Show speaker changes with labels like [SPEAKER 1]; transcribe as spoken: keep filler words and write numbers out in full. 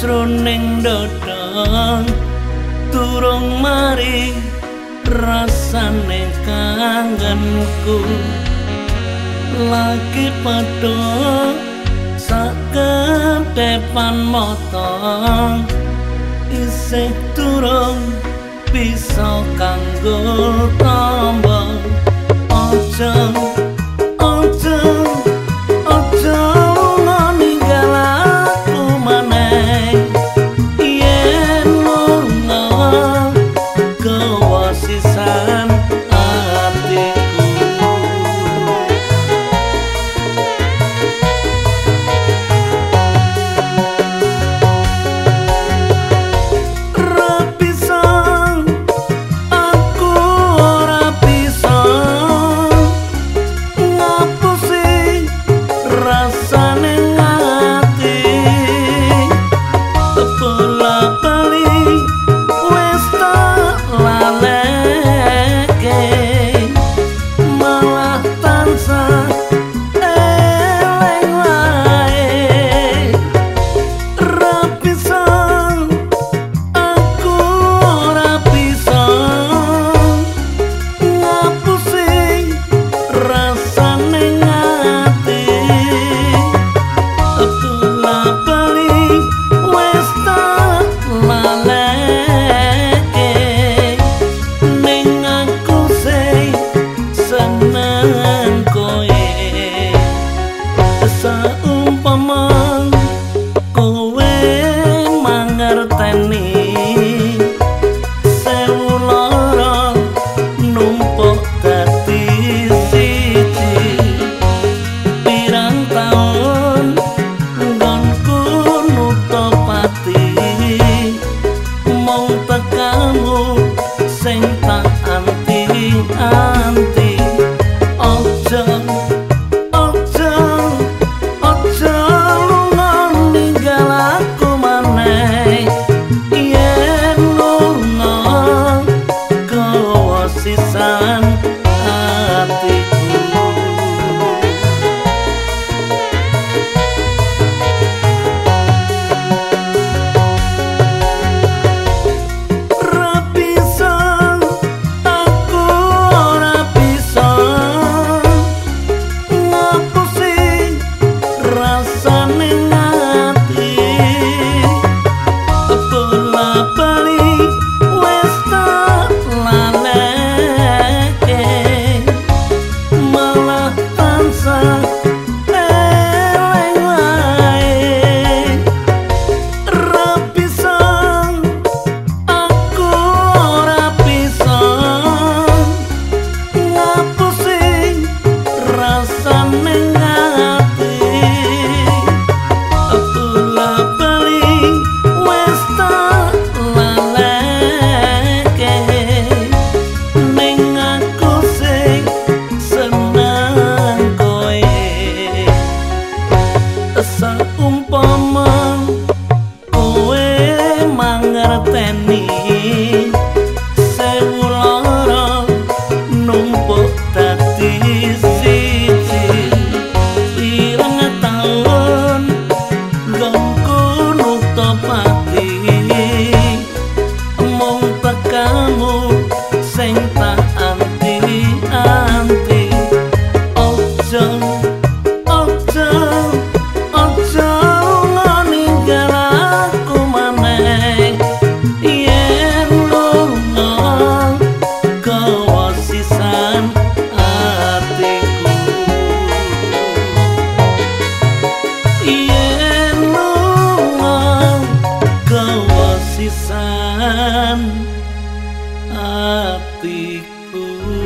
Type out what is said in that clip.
[SPEAKER 1] jroning dodong durung mari rasane kangenku lagi padha saketepan mata isih durung bisa kanggo tamba aja aja aja ninggal aku maneh yen lunga kewasisan atiku ra bisa aku ora bisa ngapusi rasane ati bola bali wis tak laleke malah tansah eling wae ra bisa aku ora bisa ngapusi rasane ati bola bali wis tak laleke ning aku sing seneng kowe saumpama kowe mangerteni sewu lara numpuk dadi siji pirang taun nggonku nutup ati mung tekamu sing tak anti-anti aja aja aja lunga ninggal aku maneh yen lunga kewasisan atiku ra bisa aku ora bisa ngapusi rasane ati bola bali wis tak laleke malah tansah eling wae ra bisa aku ora bisa ngapusi rasane ati bola bali wis tak laleke ning aku sing seneng kowe saumpama kowe mangerteni sewu lara numpuk dadi siji pirang taun nggonku nutup ati mung tekamu sing tak anti-anti aja aja aja lunga ninggal aku maneh yen lunga kewasisan atiku yen lunga kewasisan atiku